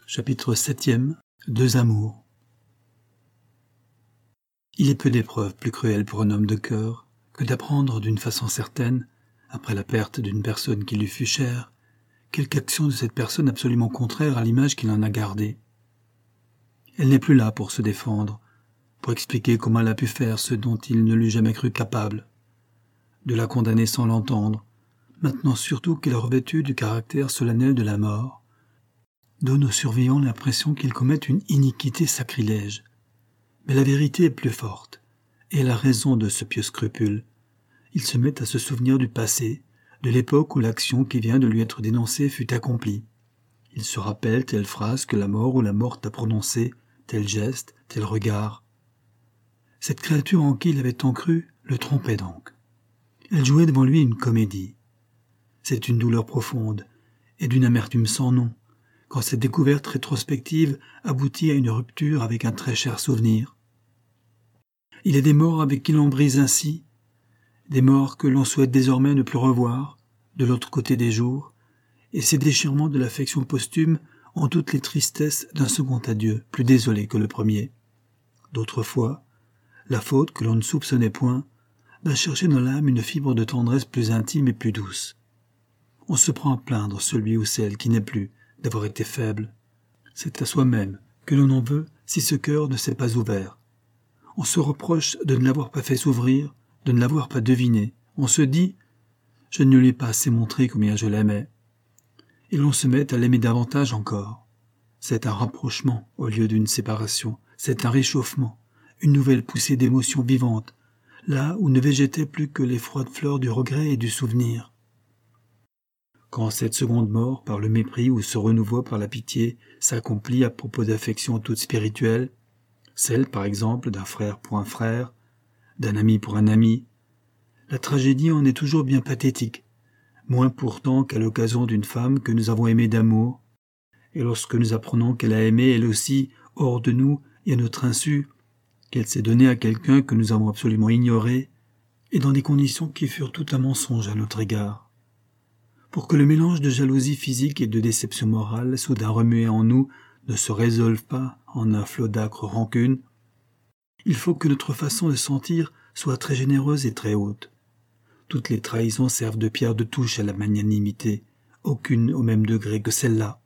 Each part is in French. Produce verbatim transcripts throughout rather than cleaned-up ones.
Chapitre septième. Deux amours. Il est peu d'épreuves plus cruelles pour un homme de cœur que d'apprendre d'une façon certaine, après la perte d'une personne qui lui fut chère, quelque action de cette personne absolument contraire à l'image qu'il en a gardée. Elle n'est plus là pour se défendre, pour expliquer comment elle a pu faire ce dont il ne l'eût jamais cru capable, de la condamner sans l'entendre, maintenant surtout qu'elle a revêtu du caractère solennel de la mort, donne aux survivants l'impression qu'ils commettent une iniquité sacrilège. Mais la vérité est plus forte, et elle a raison de ce pieux scrupule. Il se met à se souvenir du passé, de l'époque où l'action qui vient de lui être dénoncée fut accomplie. Il se rappelle telle phrase que la mort ou la morte a prononcée, tel geste, tel regard. Cette créature en qui il avait tant cru le trompait donc. Elle jouait devant lui une comédie. C'est une douleur profonde, et d'une amertume sans nom, quand cette découverte rétrospective aboutit à une rupture avec un très cher souvenir. Il est des morts avec qui l'on brise ainsi, des morts que l'on souhaite désormais ne plus revoir, de l'autre côté des jours, et ces déchirements de l'affection posthume ont toutes les tristesses d'un second adieu, plus désolé que le premier. D'autres fois, la faute que l'on ne soupçonnait point va chercher dans l'âme une fibre de tendresse plus intime et plus douce. On se prend à plaindre celui ou celle qui n'est plus, d'avoir été faible. C'est à soi-même que l'on en veut si ce cœur ne s'est pas ouvert. On se reproche de ne l'avoir pas fait s'ouvrir, de ne l'avoir pas deviné. On se dit « je ne lui ai pas assez montré combien je l'aimais ». Et l'on se met à l'aimer davantage encore. C'est un rapprochement au lieu d'une séparation. C'est un réchauffement, une nouvelle poussée d'émotions vivantes, là où ne végétaient plus que les froides fleurs du regret et du souvenir. Quand cette seconde mort, par le mépris ou ce renouveau par la pitié, s'accomplit à propos d'affections toutes spirituelles, celle, par exemple, d'un frère pour un frère, d'un ami pour un ami, la tragédie en est toujours bien pathétique, moins pourtant qu'à l'occasion d'une femme que nous avons aimée d'amour, et lorsque nous apprenons qu'elle a aimé, elle aussi, hors de nous et à notre insu, qu'elle s'est donnée à quelqu'un que nous avons absolument ignoré, et dans des conditions qui furent tout un mensonge à notre égard. Pour que le mélange de jalousie physique et de déception morale, soudain remué en nous, ne se résolve pas en un flot d'âcre rancune, il faut que notre façon de sentir soit très généreuse et très haute. Toutes les trahisons servent de pierre de touche à la magnanimité, aucune au même degré que celle-là.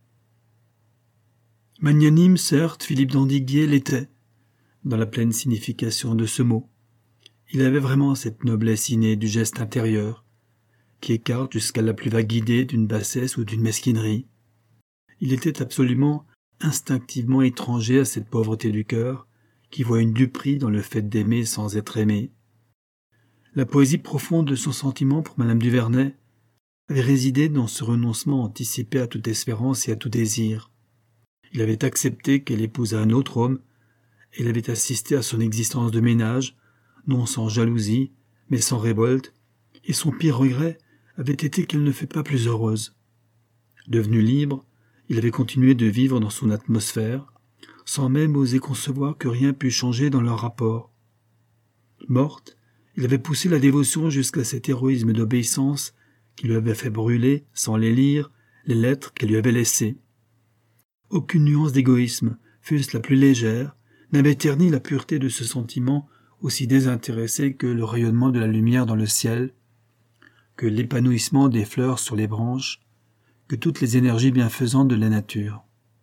Magnanime, certes, Philippe d'Andiguier l'était, dans la pleine signification de ce mot. Il avait vraiment cette noblesse innée du geste intérieur, qui écarte jusqu'à la plus vague idée d'une bassesse ou d'une mesquinerie. Il était absolument, instinctivement étranger à cette pauvreté du cœur, qui voit une duperie dans le fait d'aimer sans être aimé. La poésie profonde de son sentiment pour Madame Duvernay avait résidé dans ce renoncement anticipé à toute espérance et à tout désir. Il avait accepté qu'elle épousât un autre homme, et il avait assisté à son existence de ménage, non sans jalousie, mais sans révolte, et son pire regret avait été qu'elle ne fût pas plus heureuse. Devenu libre, il avait continué de vivre dans son atmosphère, sans même oser concevoir que rien pût changer dans leur rapport. Morte, il avait poussé la dévotion jusqu'à cet héroïsme d'obéissance qui lui avait fait brûler, sans les lire, les lettres qu'elle lui avait laissées. Aucune nuance d'égoïsme, fût-ce la plus légère, n'avait terni la pureté de ce sentiment aussi désintéressé que le rayonnement de la lumière dans le ciel, que l'épanouissement des fleurs sur les branches, que toutes les énergies bienfaisantes de la nature.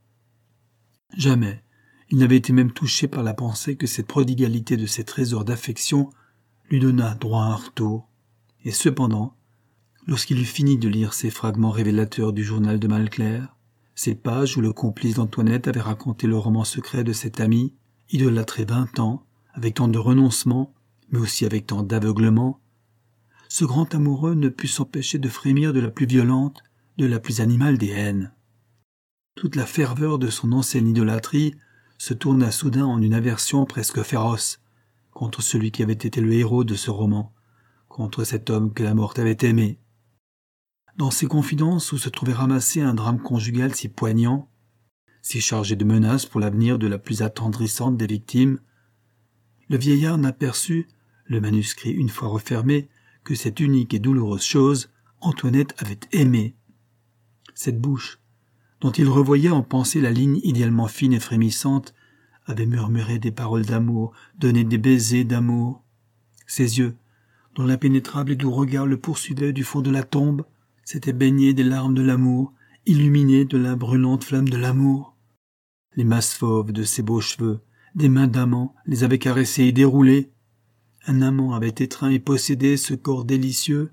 Jamais il n'avait été même touché par la pensée que cette prodigalité de ces trésors d'affection lui donna droit à un retour. Et cependant, lorsqu'il eut fini de lire ces fragments révélateurs du journal de Malclair, ces pages où le complice d'Antoinette avait raconté le roman secret de cet ami, idolâtré vingt ans, avec tant de renoncement, mais aussi avec tant d'aveuglement, ce grand amoureux ne put s'empêcher de frémir de la plus violente, de la plus animale des haines. Toute la ferveur de son ancienne idolâtrie se tourna soudain en une aversion presque féroce contre celui qui avait été le héros de ce roman, contre cet homme que la morte avait aimé. Dans ces confidences où se trouvait ramassé un drame conjugal si poignant, si chargé de menaces pour l'avenir de la plus attendrissante des victimes, le vieillard n'aperçut, le manuscrit une fois refermé, que cette unique et douloureuse chose, Antoinette avait aimé. Cette bouche, dont il revoyait en pensée la ligne idéalement fine et frémissante, avait murmuré des paroles d'amour, donné des baisers d'amour. Ses yeux, dont l'impénétrable et doux regard le poursuivait du fond de la tombe, s'étaient baignés des larmes de l'amour, illuminés de la brûlante flamme de l'amour. Les masses fauves de ses beaux cheveux, des mains d'amant, les avaient caressés et déroulés. Un amant avait étreint et possédé ce corps délicieux.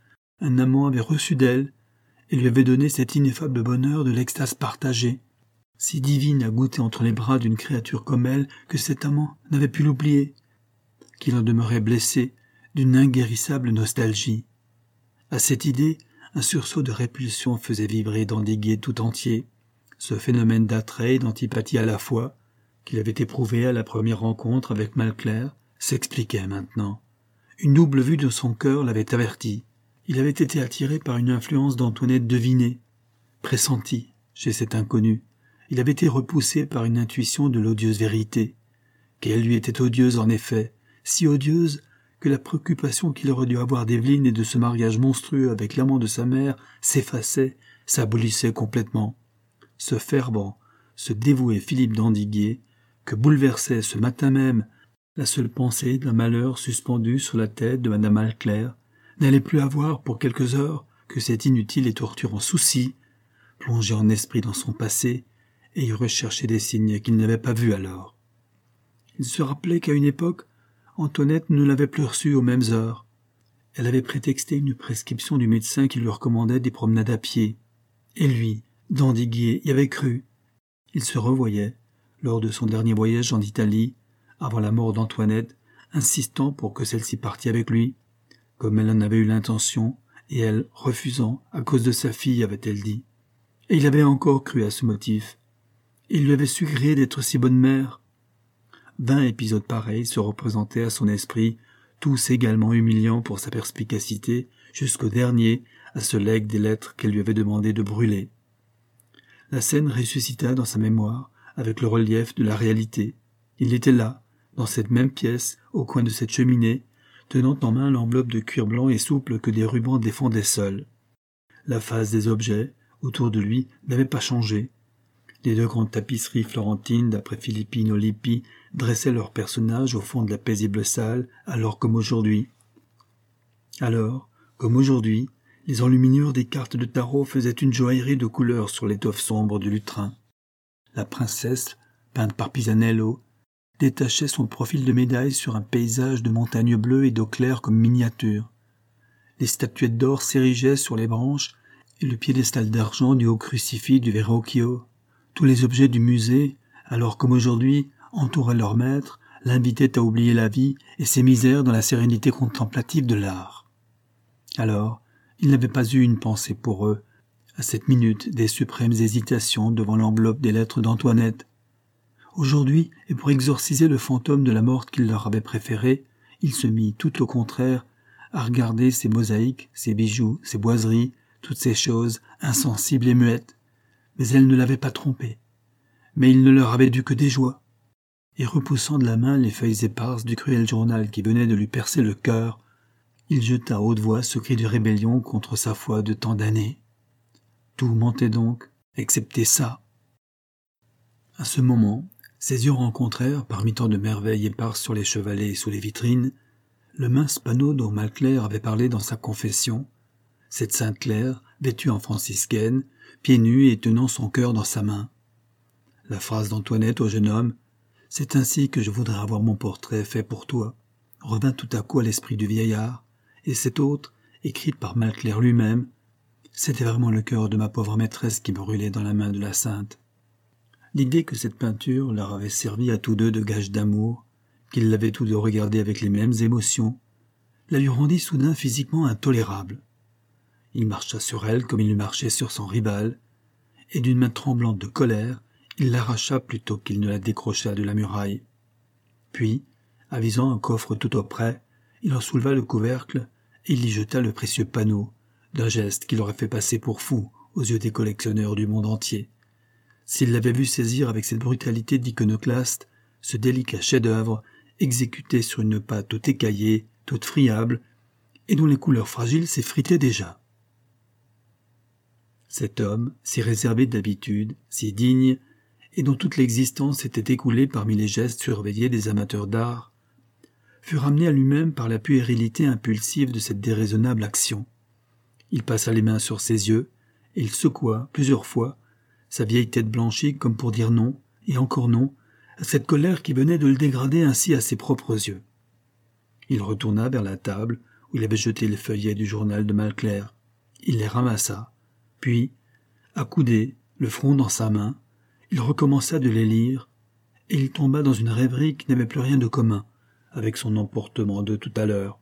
Un amant avait reçu d'elle et lui avait donné cet ineffable bonheur de l'extase partagée, si divine à goûter entre les bras d'une créature comme elle que cet amant n'avait pu l'oublier, qu'il en demeurait blessé d'une inguérissable nostalgie. À cette idée, un sursaut de répulsion faisait vibrer d'Andiguier tout entier, ce phénomène d'attrait et d'antipathie à la fois, qu'il avait éprouvé à la première rencontre avec Malclair, s'expliquait maintenant. Une double vue de son cœur l'avait averti. Il avait été attiré par une influence d'Antoinette devinée, pressentie chez cet inconnu. Il avait été repoussé par une intuition de l'odieuse vérité, qu'elle lui était odieuse en effet, si odieuse que la préoccupation qu'il aurait dû avoir d'Evelyne et de ce mariage monstrueux avec l'amant de sa mère s'effaçait, s'abolissait complètement. Ce fervent, ce dévoué Philippe d'Andiguier, que bouleversait ce matin même la seule pensée d'un malheur suspendu sur la tête de madame Malclair, n'allait plus avoir pour quelques heures que cet inutile et torturant souci, plongé en esprit dans son passé et y rechercher des signes qu'il n'avait pas vus alors. Il se rappelait qu'à une époque, Antoinette ne l'avait plus reçu aux mêmes heures. Elle avait prétexté une prescription du médecin qui lui recommandait des promenades à pied. Et lui, d'Andiguier, y avait cru. Il se revoyait, lors de son dernier voyage en Italie, avant la mort d'Antoinette, insistant pour que celle-ci partît avec lui, comme elle en avait eu l'intention, et elle, refusant, à cause de sa fille, avait-elle dit. Et il avait encore cru à ce motif. Et il lui avait su gré d'être si bonne mère. Vingt épisodes pareils se représentaient à son esprit, tous également humiliants pour sa perspicacité, jusqu'au dernier, à ce legs des lettres qu'elle lui avait demandé de brûler. La scène ressuscita dans sa mémoire, avec le relief de la réalité. Il était là, dans cette même pièce, au coin de cette cheminée, tenant en main l'enveloppe de cuir blanc et souple que des rubans défendaient seuls. La face des objets, autour de lui, n'avait pas changé. Les deux grandes tapisseries florentines, d'après Filippino Lippi, dressaient leurs personnages au fond de la paisible salle, alors comme aujourd'hui. Alors, comme aujourd'hui, les enluminures des cartes de tarot faisaient une joaillerie de couleurs sur l'étoffe sombre du lutrin. La princesse, peinte par Pisanello, détachait son profil de médaille sur un paysage de montagnes bleues et d'eau claire comme miniature. Les statuettes d'or s'érigeaient sur les branches et le piédestal d'argent du haut crucifix du Verrocchio. Tous les objets du musée, alors comme aujourd'hui, entouraient leur maître, l'invitaient à oublier la vie et ses misères dans la sérénité contemplative de l'art. Alors, il n'avait pas eu une pensée pour eux, à cette minute des suprêmes hésitations devant l'enveloppe des lettres d'Antoinette. Aujourd'hui, et pour exorciser le fantôme de la morte qu'il leur avait préférée, il se mit, tout au contraire, à regarder ces mosaïques, ces bijoux, ces boiseries, toutes ces choses insensibles et muettes. Mais elles ne l'avaient pas trompé. Mais il ne leur avait dû que des joies. Et repoussant de la main les feuilles éparses du cruel journal qui venait de lui percer le cœur, il jeta à haute voix ce cri de rébellion contre sa foi de tant d'années. Tout mentait donc, excepté ça. À ce moment, ses yeux rencontrèrent, parmi tant de merveilles éparses sur les chevalets et sous les vitrines, le mince panneau dont Malclair avait parlé dans sa confession, cette Sainte Claire, vêtue en franciscaine, pieds nus et tenant son cœur dans sa main. La phrase d'Antoinette au jeune homme, « C'est ainsi que je voudrais avoir mon portrait fait pour toi », revint tout à coup à l'esprit du vieillard, et cette autre, écrite par Malclair lui-même, c'était vraiment le cœur de ma pauvre maîtresse qui brûlait dans la main de la sainte. L'idée que cette peinture leur avait servi à tous deux de gage d'amour, qu'ils l'avaient tous deux regardée avec les mêmes émotions, la lui rendit soudain physiquement intolérable. Il marcha sur elle comme il marchait sur son rival, et d'une main tremblante de colère, il l'arracha plutôt qu'il ne la décrocha de la muraille. Puis, avisant un coffre tout auprès, il en souleva le couvercle et il y jeta le précieux panneau, d'un geste qui l'aurait fait passer pour fou aux yeux des collectionneurs du monde entier. S'il l'avait vu saisir avec cette brutalité d'iconoclaste, ce délicat chef-d'œuvre, exécuté sur une pâte toute écaillée, toute friable, et dont les couleurs fragiles s'effritaient déjà. Cet homme, si réservé d'habitude, si digne, et dont toute l'existence s'était écoulée parmi les gestes surveillés des amateurs d'art, fut ramené à lui-même par la puérilité impulsive de cette déraisonnable action. Il passa les mains sur ses yeux, et il secoua, plusieurs fois, sa vieille tête blanchie comme pour dire non, et encore non, à cette colère qui venait de le dégrader ainsi à ses propres yeux. Il retourna vers la table où il avait jeté les feuillets du journal de Malclair. Il les ramassa, puis, accoudé, le front dans sa main, il recommença de les lire, et il tomba dans une rêverie qui n'avait plus rien de commun avec son emportement de tout à l'heure.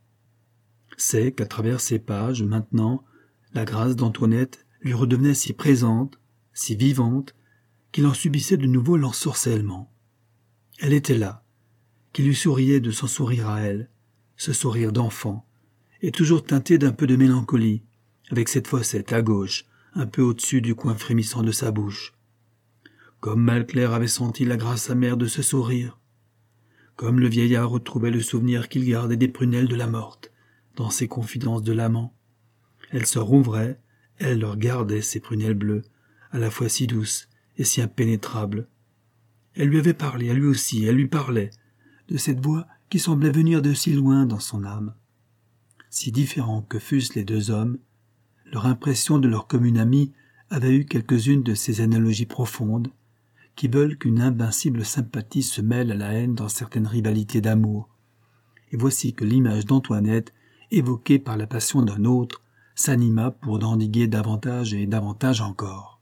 C'est qu'à travers ces pages, maintenant, la grâce d'Antoinette lui redevenait si présente, si vivante, qu'il en subissait de nouveau l'ensorcellement. Elle était là, qui lui souriait de son sourire à elle, ce sourire d'enfant, et toujours teinté d'un peu de mélancolie, avec cette fossette à gauche, un peu au-dessus du coin frémissant de sa bouche. Comme Malclair avait senti la grâce amère de ce sourire, comme le vieillard retrouvait le souvenir qu'il gardait des prunelles de la morte, dans ses confidences de l'amant. Elle se rouvrait, elle leur gardait ses prunelles bleues, à la fois si douces et si impénétrables. Elle lui avait parlé, à lui aussi, elle lui parlait, de cette voix qui semblait venir de si loin dans son âme. Si différents que fussent les deux hommes, leur impression de leur commune amie avait eu quelques-unes de ces analogies profondes qui veulent qu'une invincible sympathie se mêle à la haine dans certaines rivalités d'amour. Et voici que l'image d'Antoinette, évoquée par la passion d'un autre, s'anima pour d'endiguer davantage et davantage encore.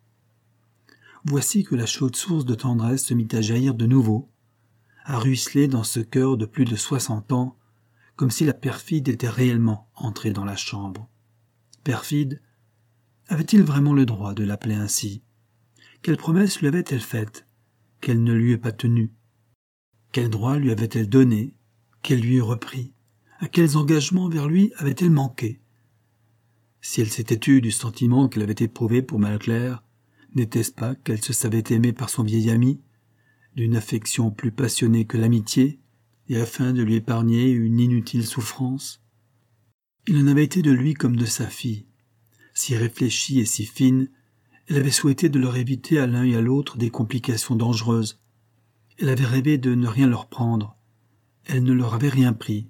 Voici que la chaude source de tendresse se mit à jaillir de nouveau, à ruisseler dans ce cœur de plus de soixante ans, comme si la perfide était réellement entrée dans la chambre. Perfide, avait-il vraiment le droit de l'appeler ainsi? Quelle promesse lui avait-elle faite, qu'elle ne lui eût pas tenue? Quel droit lui avait-elle donné, qu'elle lui eût repris? À quels engagements vers lui avait-elle manqué? Si elle s'était tue du sentiment qu'elle avait éprouvé pour Malclair, n'était-ce pas qu'elle se savait aimée par son vieil ami, d'une affection plus passionnée que l'amitié, et afin de lui épargner une inutile souffrance? Il en avait été de lui comme de sa fille. Si réfléchie et si fine, elle avait souhaité de leur éviter à l'un et à l'autre des complications dangereuses. Elle avait rêvé de ne rien leur prendre. Elle ne leur avait rien pris.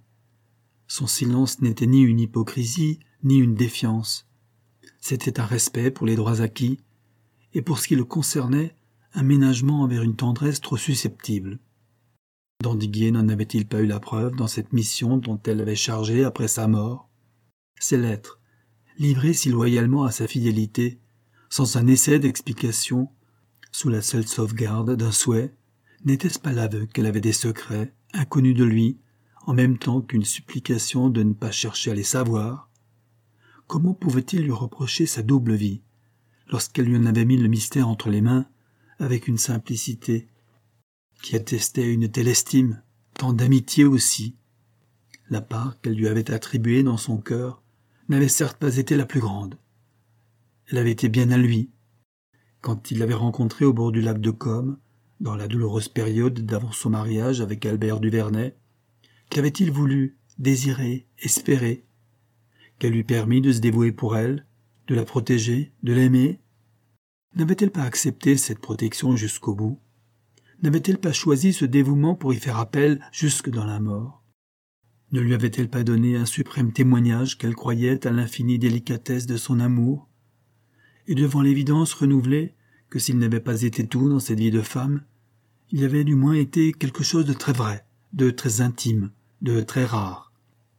Son silence n'était ni une hypocrisie, ni une défiance. C'était un respect pour les droits acquis, et pour ce qui le concernait, un ménagement envers une tendresse trop susceptible. d'Andiguier n'en avait-il pas eu la preuve dans cette mission dont elle l'avait chargé après sa mort? Ces lettres, livrées si loyalement à sa fidélité, sans un essai d'explication, sous la seule sauvegarde d'un souhait, n'était-ce pas l'aveu qu'elle avait des secrets, inconnus de lui, en même temps qu'une supplication de ne pas chercher à les savoir? Comment pouvait-il lui reprocher sa double vie, lorsqu'elle lui en avait mis le mystère entre les mains, avec une simplicité qui attestait une telle estime, tant d'amitié aussi? La part qu'elle lui avait attribuée dans son cœur n'avait certes pas été la plus grande. Elle avait été bien à lui. Quand il l'avait rencontrée au bord du lac de Côme, dans la douloureuse période d'avant son mariage avec Albert Duvernay, qu'avait-il voulu, désiré, espéré? Qu'elle lui permit de se dévouer pour elle, de la protéger, de l'aimer? N'avait-elle pas accepté cette protection jusqu'au bout? N'avait-elle pas choisi ce dévouement pour y faire appel jusque dans la mort? Ne lui avait-elle pas donné un suprême témoignage qu'elle croyait à l'infinie délicatesse de son amour? Et devant l'évidence renouvelée que s'il n'avait pas été tout dans cette vie de femme, il avait du moins été quelque chose de très vrai, de très intime, de très rare.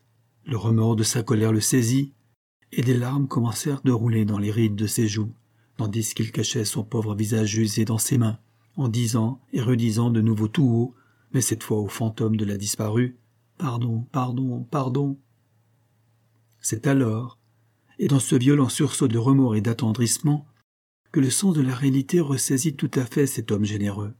Le remords de sa colère le saisit, et des larmes commencèrent de rouler dans les rides de ses joues, tandis qu'il cachait son pauvre visage usé dans ses mains, en disant et redisant de nouveau tout haut, mais cette fois au fantôme de la disparue, « Pardon, pardon, pardon !» C'est alors, et dans ce violent sursaut de remords et d'attendrissement, que le sens de la réalité ressaisit tout à fait cet homme généreux.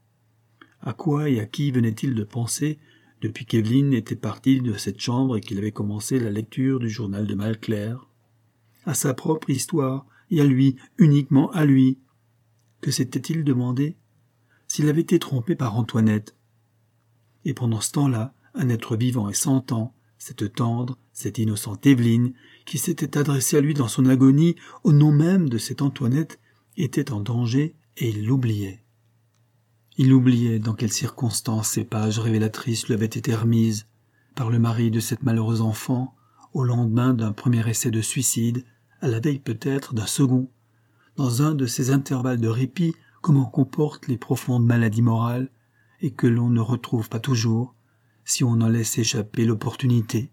À quoi et à qui venait-il de penser depuis qu'Evelyne était partie de cette chambre et qu'il avait commencé la lecture du journal de Malclair? À sa propre histoire, et à lui, uniquement à lui. Que s'était-il demandé? S'il avait été trompé par Antoinette. Et pendant ce temps-là, un être vivant et sentant, cette tendre, cette innocente Évelyne, qui s'était adressée à lui dans son agonie, au nom même de cette Antoinette, était en danger et il l'oubliait. Il oubliait dans quelles circonstances ces pages révélatrices lui avaient été remises par le mari de cette malheureuse enfant, au lendemain d'un premier essai de suicide, à la veille peut-être d'un second, dans un de ces intervalles de répit comme en comportent les profondes maladies morales et que l'on ne retrouve pas toujours si on en laisse échapper l'opportunité.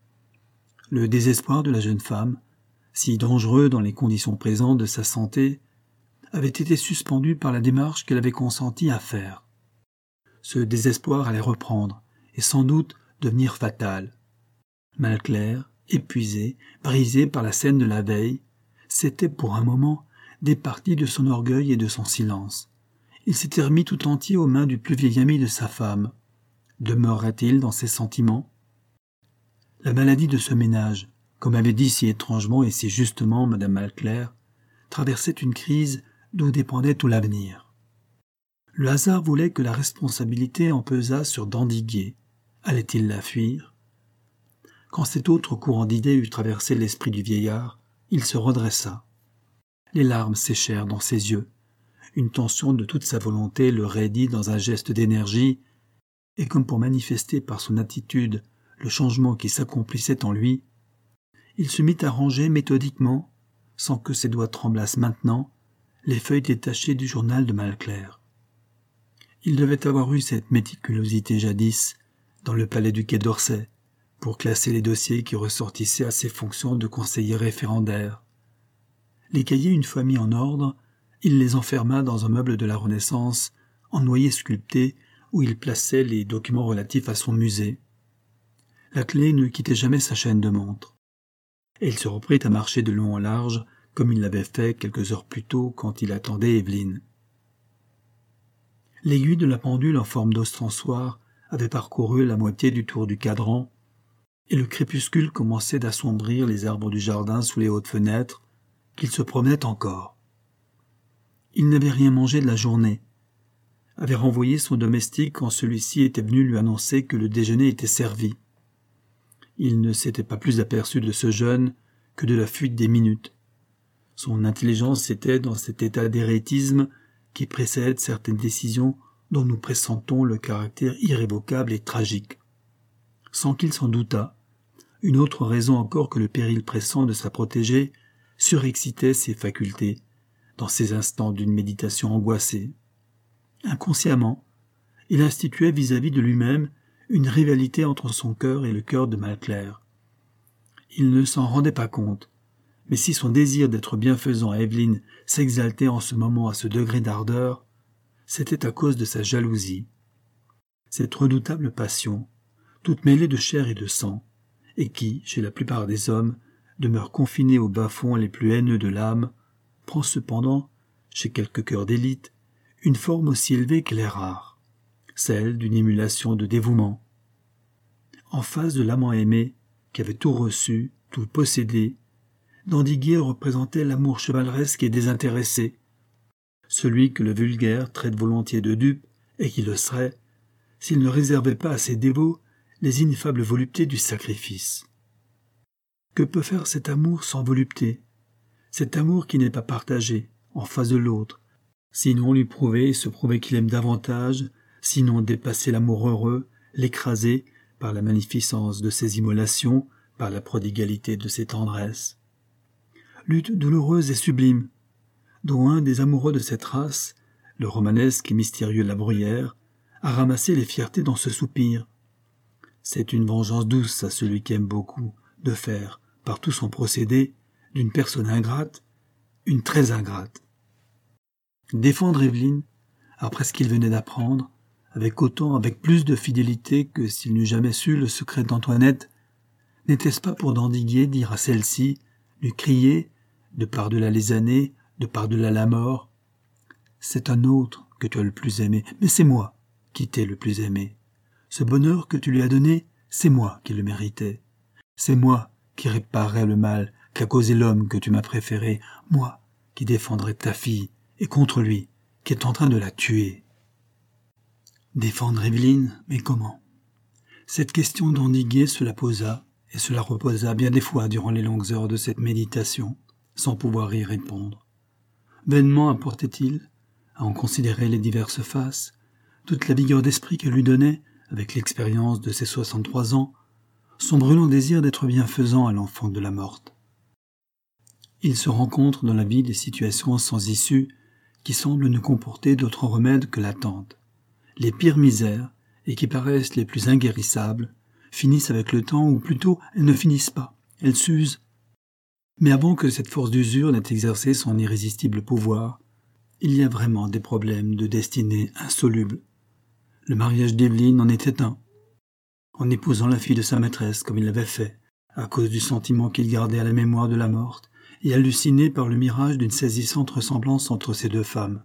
Le désespoir de la jeune femme, si dangereux dans les conditions présentes de sa santé, avait été suspendu par la démarche qu'elle avait consenti à faire. Ce désespoir allait reprendre, et sans doute devenir fatal. Malclair, épuisé, brisé par la scène de la veille, s'était pour un moment départi de son orgueil et de son silence. Il s'était remis tout entier aux mains du plus vieil ami de sa femme. Demeurerait-il dans ses sentiments? La maladie de ce ménage, comme avait dit si étrangement et si justement madame Malclair, traversait une crise d'où dépendait tout l'avenir. Le hasard voulait que la responsabilité en pesât sur Dandiguier. Allait-il la fuir? Quand cet autre courant d'idées eut traversé l'esprit du vieillard, il se redressa. Les larmes séchèrent dans ses yeux. Une tension de toute sa volonté le raidit dans un geste d'énergie, et comme pour manifester par son attitude le changement qui s'accomplissait en lui, il se mit à ranger méthodiquement, sans que ses doigts tremblassent maintenant, les feuilles détachées du journal de Malclair. Il devait avoir eu cette méticulosité jadis, dans le palais du Quai d'Orsay, pour classer les dossiers qui ressortissaient à ses fonctions de conseiller référendaire. Les cahiers une fois mis en ordre, il les enferma dans un meuble de la Renaissance, en noyer sculpté, où il plaçait les documents relatifs à son musée. La clé ne quittait jamais sa chaîne de montre. Et il se reprit à marcher de long en large, comme il l'avait fait quelques heures plus tôt quand il attendait Évelyne. L'aiguille de la pendule en forme d'ostensoir avait parcouru la moitié du tour du cadran, et le crépuscule commençait d'assombrir les arbres du jardin sous les hautes fenêtres, qu'il se promenait encore. Il n'avait rien mangé de la journée, avait renvoyé son domestique quand celui-ci était venu lui annoncer que le déjeuner était servi. Il ne s'était pas plus aperçu de ce jeûne que de la fuite des minutes. Son intelligence était dans cet état d'érétisme qui précède certaines décisions dont nous pressentons le caractère irrévocable et tragique. Sans qu'il s'en doutât, une autre raison encore que le péril pressant de sa protégée surexcitait ses facultés dans ces instants d'une méditation angoissée. Inconsciemment, il instituait vis-à-vis de lui-même une rivalité entre son cœur et le cœur de Malclair. Il ne s'en rendait pas compte, mais si son désir d'être bienfaisant à Évelyne s'exaltait en ce moment à ce degré d'ardeur, c'était à cause de sa jalousie. Cette redoutable passion, toute mêlée de chair et de sang, et qui, chez la plupart des hommes, demeure confinée aux bas-fonds les plus haineux de l'âme, prend cependant, chez quelques cœurs d'élite, une forme aussi élevée qu'elle est rare, celle d'une émulation de dévouement. En face de l'amant aimé, qui avait tout reçu, tout possédé, Dandiguier représentait l'amour chevaleresque et désintéressé, celui que le vulgaire traite volontiers de dupe et qui le serait, s'il ne réservait pas à ses dévots les ineffables voluptés du sacrifice. Que peut faire cet amour sans volupté, cet amour qui n'est pas partagé, en face de l'autre, sinon lui prouver et se prouver qu'il aime davantage, sinon dépasser l'amour heureux, l'écraser par la magnificence de ses immolations, par la prodigalité de ses tendresses. Lutte douloureuse et sublime, dont un des amoureux de cette race, le romanesque et mystérieux La Bruyère, a ramassé les fiertés dans ce soupir. C'est une vengeance douce à celui qui aime beaucoup, de faire, par tout son procédé, d'une personne ingrate, une très ingrate. Défendre Évelyne, après ce qu'il venait d'apprendre, avec autant, avec plus de fidélité que s'il n'eût jamais su le secret d'Antoinette, n'était-ce pas pour Dandiguier dire à celle-ci, lui crier, de par-delà les années, de par-delà la mort, « C'est un autre que tu as le plus aimé, mais c'est moi qui t'ai le plus aimé. Ce bonheur que tu lui as donné, c'est moi qui le méritais. C'est moi qui réparerai le mal qu'a causé l'homme que tu m'as préféré, moi qui défendrai ta fille, et contre lui, qui est en train de la tuer. » Défendre Évelyne, mais comment? Cette question Dandiguier se la posa, et cela reposa bien des fois durant les longues heures de cette méditation, sans pouvoir y répondre. Vainement apportait-il, à en considérer les diverses faces, toute la vigueur d'esprit que lui donnait, avec l'expérience de ses soixante-trois ans, son brûlant désir d'être bienfaisant à l'enfant de la morte. Il se rencontre dans la vie des situations sans issue qui semblent ne comporter d'autre remède que l'attente. Les pires misères, et qui paraissent les plus inguérissables, finissent avec le temps, ou plutôt elles ne finissent pas, elles s'usent. Mais avant que cette force d'usure n'ait exercé son irrésistible pouvoir, il y a vraiment des problèmes de destinée insolubles. Le mariage d'Evelyne en était un. En épousant la fille de sa maîtresse comme il l'avait fait, à cause du sentiment qu'il gardait à la mémoire de la morte, et halluciné par le mirage d'une saisissante ressemblance entre ces deux femmes.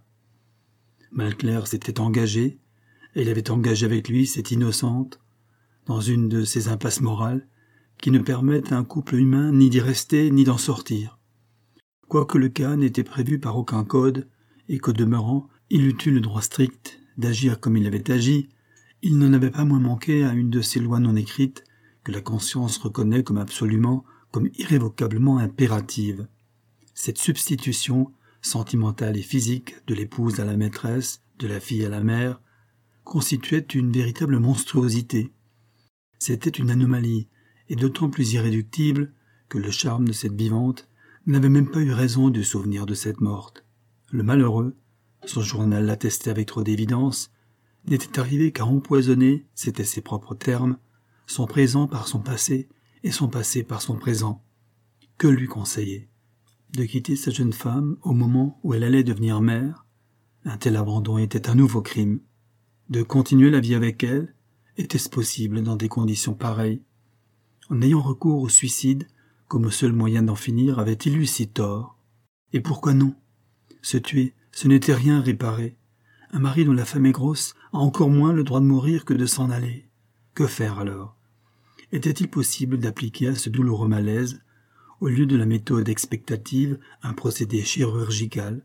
Malclair s'était engagé, et il avait engagé avec lui cette innocente, dans une de ces impasses morales qui ne permettent à un couple humain ni d'y rester ni d'en sortir. Quoique le cas n'était prévu par aucun code, et qu'au demeurant, il eût eu le droit strict d'agir comme il avait agi, il n'en avait pas moins manqué à une de ces lois non écrites que la conscience reconnaît comme absolument, comme irrévocablement impérative. Cette substitution, sentimentale et physique, de l'épouse à la maîtresse, de la fille à la mère, constituait une véritable monstruosité. C'était une anomalie, et d'autant plus irréductible que le charme de cette vivante n'avait même pas eu raison du souvenir de cette morte. Le malheureux, son journal l'attestait avec trop d'évidence, n'était arrivé qu'à empoisonner, c'étaient ses propres termes, son présent par son passé et son passé par son présent. Que lui conseiller? De quitter sa jeune femme au moment où elle allait devenir mère? Un tel abandon était un nouveau crime. De continuer la vie avec elle? Était-ce possible dans des conditions pareilles? En ayant recours au suicide, comme au seul moyen d'en finir, avait-il eu si tort? Et pourquoi non? Se tuer, ce n'était rien réparer. Un mari dont la femme est grosse a encore moins le droit de mourir que de s'en aller. Que faire alors? Était-il possible d'appliquer à ce douloureux malaise, au lieu de la méthode expectative, un procédé chirurgical?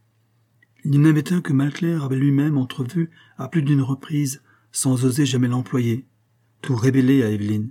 Il y en avait un que Malclair avait lui-même entrevu à plus d'une reprise, sans oser jamais l'employer, tout révélé à Evelyne.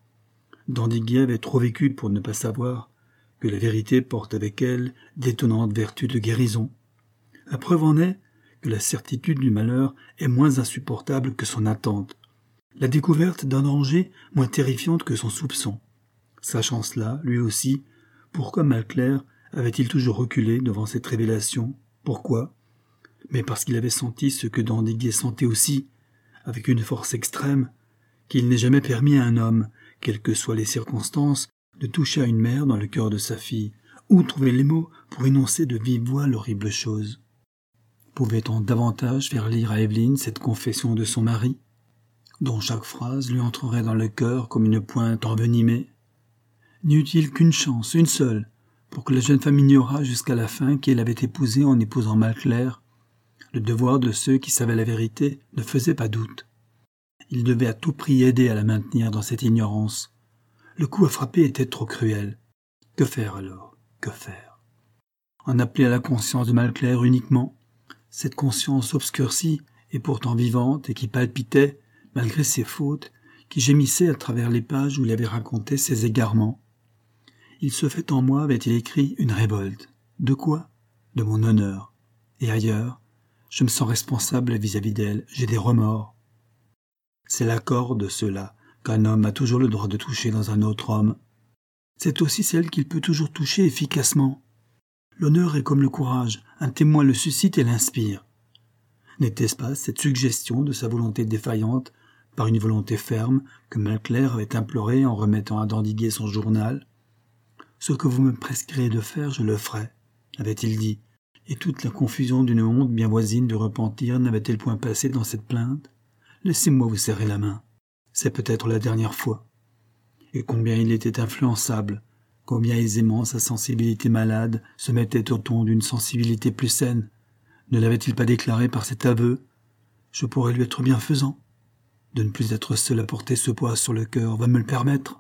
Dandiguier avait trop vécu pour ne pas savoir que la vérité porte avec elle d'étonnantes vertus de guérison. La preuve en est que la certitude du malheur est moins insupportable que son attente, la découverte d'un danger moins terrifiante que son soupçon. Sachant cela, lui aussi, pourquoi Malclair avait-il toujours reculé devant cette révélation? Pourquoi? Mais parce qu'il avait senti ce que Dandiguier sentait aussi, avec une force extrême, qu'il n'est jamais permis à un homme, quelles que soient les circonstances, de toucher à une mère dans le cœur de sa fille, ou trouver les mots pour énoncer de vive voix l'horrible chose. Pouvait-on davantage faire lire à Evelyne cette confession de son mari, dont chaque phrase lui entrerait dans le cœur comme une pointe envenimée? N'y eut-il qu'une chance, une seule, pour que la jeune femme ignorât jusqu'à la fin qui l'avait épousé en épousant Malclair? Le devoir de ceux qui savaient la vérité ne faisait pas doute. Il devait à tout prix aider à la maintenir dans cette ignorance. Le coup à frapper était trop cruel. Que faire alors? Que faire? En appeler à la conscience de Malclair uniquement? Cette conscience obscurcie et pourtant vivante et qui palpitait, malgré ses fautes, qui gémissait à travers les pages où il avait raconté ses égarements. Il se fait en moi, avait-il écrit, une révolte. De quoi? De mon honneur. Et ailleurs, je me sens responsable vis-à-vis d'elle, j'ai des remords. C'est l'accord de ceux-là qu'un homme a toujours le droit de toucher dans un autre homme. C'est aussi celle qu'il peut toujours toucher efficacement. L'honneur est comme le courage, un témoin le suscite et l'inspire. N'était-ce pas cette suggestion de sa volonté défaillante par une volonté ferme que Malclair avait implorée en remettant à Dandiguier son journal? « Ce que vous me prescrivez de faire, je le ferai », avait-il dit, et toute la confusion d'une honte bien voisine de repentir n'avait-elle point passé dans cette plainte? « Laissez-moi vous serrer la main, c'est peut-être la dernière fois. » Et combien il était influençable, combien aisément sa sensibilité malade se mettait au ton d'une sensibilité plus saine. Ne l'avait-il pas déclaré par cet aveu? Je pourrais lui être bienfaisant. De ne plus être seul à porter ce poids sur le cœur va me le permettre.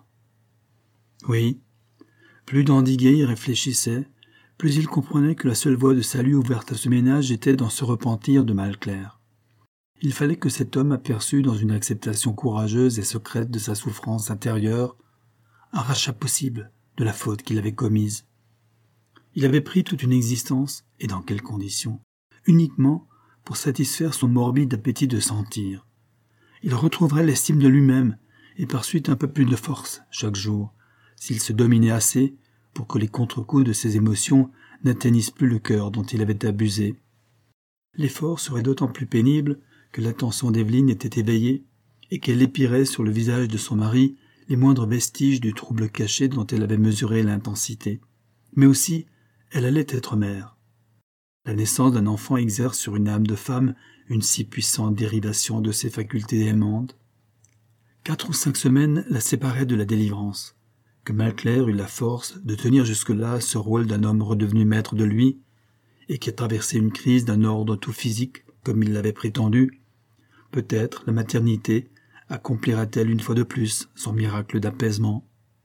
Oui, plus Dandiguier y réfléchissait, plus il comprenait que la seule voie de salut ouverte à ce ménage était dans ce repentir de Malclair. Il fallait que cet homme aperçût dans une acceptation courageuse et secrète de sa souffrance intérieure un rachat possible de la faute qu'il avait commise. Il avait pris toute une existence, et dans quelles conditions, uniquement pour satisfaire son morbide appétit de sentir. Il retrouverait l'estime de lui-même, et par suite un peu plus de force chaque jour, s'il se dominait assez pour que les contre-coups de ses émotions n'atteignissent plus le cœur dont il avait abusé. L'effort serait d'autant plus pénible que l'attention d'Evelyne était éveillée et qu'elle épirait sur le visage de son mari les moindres vestiges du trouble caché dont elle avait mesuré l'intensité. Mais aussi, elle allait être mère. La naissance d'un enfant exerce sur une âme de femme une si puissante dérivation de ses facultés aimantes. Quatre ou cinq semaines la séparaient de la délivrance, que Malclair eut la force de tenir jusque-là ce rôle d'un homme redevenu maître de lui, et qui a traversé une crise d'un ordre tout physique, comme il l'avait prétendu. Peut-être la maternité accomplira-t-elle une fois de plus son miracle d'apaisement.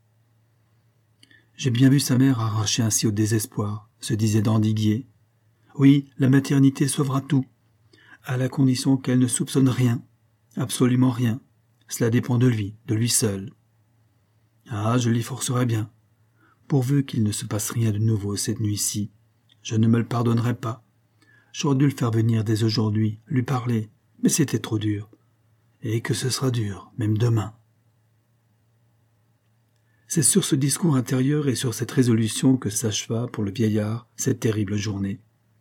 J'ai bien vu sa mère arrachée ainsi au désespoir, se disait d'Andiguier. Oui, la maternité sauvera tout, à la condition qu'elle ne soupçonne rien, absolument rien. Cela dépend de lui, de lui seul. Ah, je l'y forcerai bien, pourvu qu'il ne se passe rien de nouveau cette nuit-ci. Je ne me le pardonnerai pas. J'aurais dû le faire venir dès aujourd'hui, lui parler, mais c'était trop dur. Et que ce sera dur, même demain. C'est sur ce discours intérieur et sur cette résolution que s'acheva pour le vieillard cette terrible journée.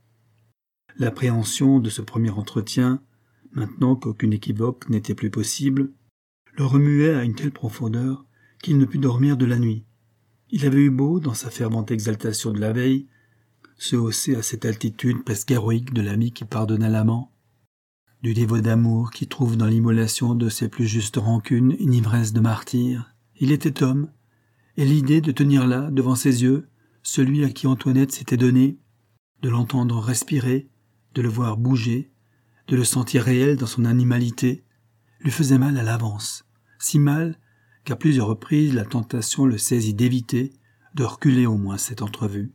L'appréhension de ce premier entretien, maintenant qu'aucune équivoque n'était plus possible, le remuait à une telle profondeur qu'il ne put dormir de la nuit. Il avait eu beau, dans sa fervente exaltation de la veille, se hausser à cette altitude presque héroïque de l'ami qui pardonne à l'amant, du dévot d'amour qui trouve dans l'immolation de ses plus justes rancunes une ivresse de martyr. Il était homme, et l'idée de tenir là, devant ses yeux, celui à qui Antoinette s'était donné, de l'entendre respirer, de le voir bouger, de le sentir réel dans son animalité, lui faisait mal à l'avance, si mal qu'à plusieurs reprises la tentation le saisit d'éviter, de reculer au moins cette entrevue.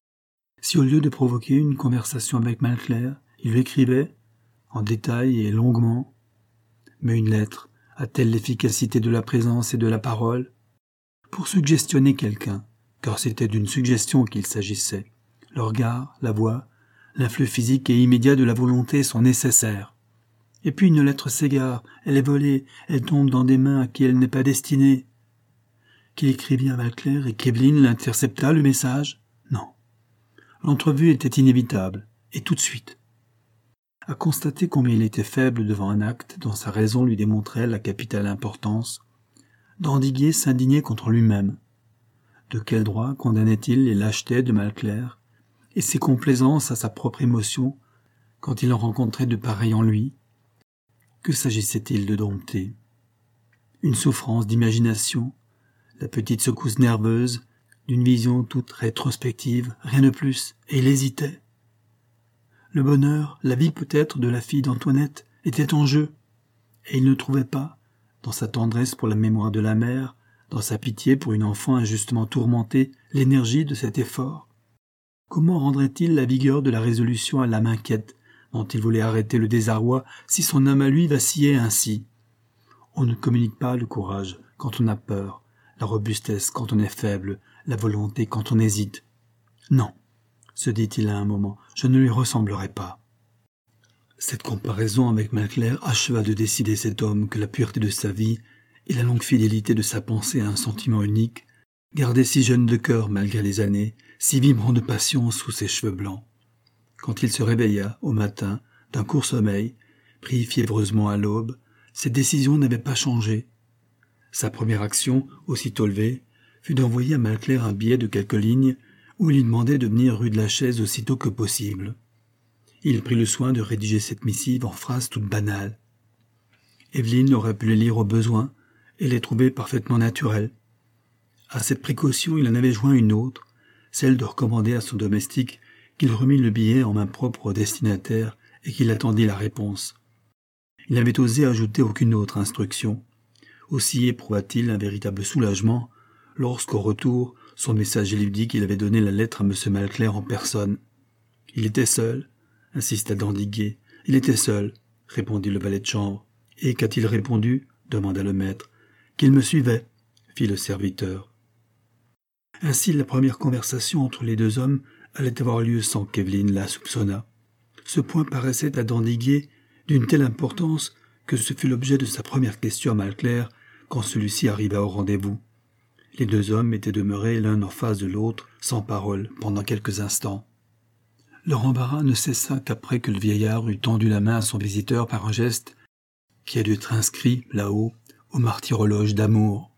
Si au lieu de provoquer une conversation avec Malclair, il lui écrivait, en détail et longuement, mais une lettre a-t-elle l'efficacité de la présence et de la parole? Pour suggestionner quelqu'un, car c'était d'une suggestion qu'il s'agissait, le regard, la voix, l'influx physique et immédiat de la volonté sont nécessaires. Et puis une lettre s'égare, elle est volée, elle tombe dans des mains à qui elle n'est pas destinée. Qu'il écrivit à Malclair et qu'Evelyne l'intercepta le message? Non. L'entrevue était inévitable, et tout de suite. À constater combien il était faible devant un acte dont sa raison lui démontrait la capitale importance, d'Andiguier s'indignait contre lui-même. De quel droit condamnait-il les lâchetés de Malclair et ses complaisances à sa propre émotion quand il en rencontrait de pareils en lui? Que s'agissait-il de dompter? Une souffrance d'imagination, la petite secousse nerveuse, d'une vision toute rétrospective, rien de plus, et il hésitait. Le bonheur, la vie peut-être de la fille d'Antoinette était en jeu, et il ne trouvait pas, dans sa tendresse pour la mémoire de la mère, dans sa pitié pour une enfant injustement tourmentée, l'énergie de cet effort. Comment rendrait-il la vigueur de la résolution à l'âme inquiète, dont il voulait arrêter le désarroi si son âme à lui vacillait ainsi? On ne communique pas le courage quand on a peur, la robustesse quand on est faible, la volonté quand on hésite. Non, se dit-il à un moment, je ne lui ressemblerai pas. Cette comparaison avec Malclair acheva de décider cet homme que la pureté de sa vie et la longue fidélité de sa pensée à un sentiment unique gardaient si jeune de cœur malgré les années, si vibrant de passion sous ses cheveux blancs. Quand il se réveilla, au matin, d'un court sommeil, pris fiévreusement à l'aube, ses décisions n'avaient pas changé. Sa première action, aussitôt levée, fut d'envoyer à Malclair un billet de quelques lignes où il lui demandait de venir rue de la Chaise aussitôt que possible. Il prit le soin de rédiger cette missive en phrases toutes banales. Evelyne aurait pu les lire au besoin et les trouver parfaitement naturelles. À cette précaution, il en avait joint une autre, celle de recommander à son domestique qu'il remît le billet en main propre au destinataire et qu'il attendit la réponse. Il n'avait osé ajouter aucune autre instruction. Aussi éprouva-t-il un véritable soulagement lorsqu'au retour, son messager lui dit qu'il avait donné la lettre à M. Malclair en personne. Il était seul, insista d'Andiguier. Il était seul, répondit le valet de chambre. Et qu'a-t-il répondu? Demanda le maître. Qu'il me suivait, fit le serviteur. Ainsi, la première conversation entre les deux hommes allait avoir lieu sans qu'Evelyne la soupçonnât. Ce point paraissait à Dandiguier d'une telle importance que ce fut l'objet de sa première question à Malclair quand celui-ci arriva au rendez-vous. Les deux hommes étaient demeurés l'un en face de l'autre, sans parole, pendant quelques instants. Leur embarras ne cessa qu'après que le vieillard eut tendu la main à son visiteur par un geste qui a dû être inscrit, là-haut, au martyrologe d'amour.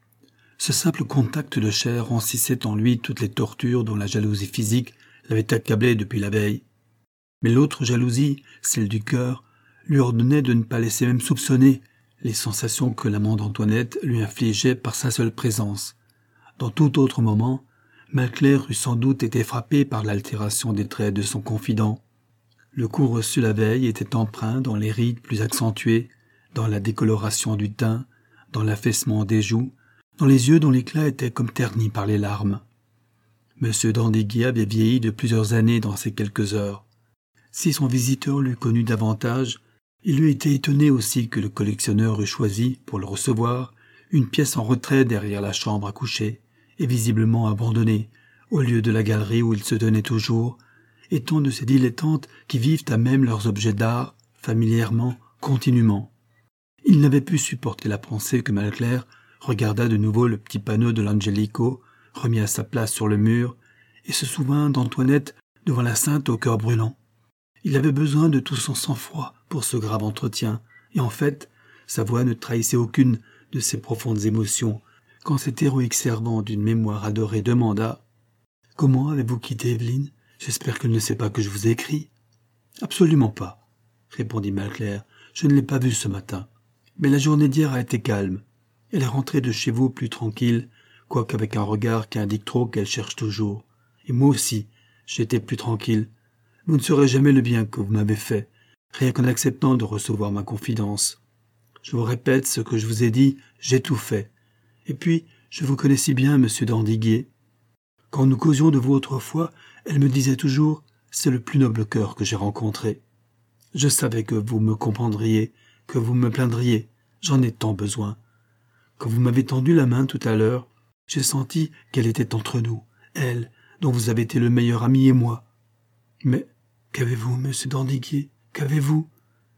Ce simple contact de chair rancissait en lui toutes les tortures dont la jalousie physique l'avait accablé depuis la veille. Mais l'autre jalousie, celle du cœur, lui ordonnait de ne pas laisser même soupçonner les sensations que l'amant d'Antoinette lui infligeait par sa seule présence. Dans tout autre moment, Malclair eût sans doute été frappé par l'altération des traits de son confident. Le coup reçu la veille était empreint dans les rides plus accentuées, dans la décoloration du teint, dans l'affaissement des joues, dans les yeux dont l'éclat était comme terni par les larmes. Monsieur d'Andiguier avait vieilli de plusieurs années dans ces quelques heures. Si son visiteur l'eût connu davantage, il eût été étonné aussi que le collectionneur eût choisi, pour le recevoir, une pièce en retrait derrière la chambre à coucher, et visiblement abandonnée, au lieu de la galerie où il se tenait toujours, étant de ces dilettantes qui vivent à même leurs objets d'art, familièrement, continuellement. Il n'avait pu supporter la pensée que Malclair regarda de nouveau le petit panneau de l'Angelico, remis à sa place sur le mur, et se souvint d'Antoinette devant la sainte au cœur brûlant. Il avait besoin de tout son sang-froid pour ce grave entretien, et en fait, sa voix ne trahissait aucune de ses profondes émotions, quand cet héroïque servant d'une mémoire adorée demanda « Comment avez-vous quitté Evelyne ? J'espère qu'elle ne sait pas que je vous ai écrit. »« Absolument pas, » répondit Malclair. « Je ne l'ai pas vue ce matin. Mais la journée d'hier a été calme. Elle est rentrée de chez vous plus tranquille, quoiqu'avec un regard qui indique trop qu'elle cherche toujours. Et moi aussi, j'étais plus tranquille. Vous ne saurez jamais le bien que vous m'avez fait, rien qu'en acceptant de recevoir ma confidence. Je vous répète ce que je vous ai dit, j'ai tout fait. Et puis, je vous connais si bien, monsieur d'Andiguier. Quand nous causions de vous autrefois, elle me disait toujours « c'est le plus noble cœur que j'ai rencontré ». Je savais que vous me comprendriez, que vous me plaindriez, j'en ai tant besoin. Quand vous m'avez tendu la main tout à l'heure, j'ai senti qu'elle était entre nous, elle, dont vous avez été le meilleur ami et moi. Mais qu'avez-vous, monsieur d'Andiguier, qu'avez-vous ?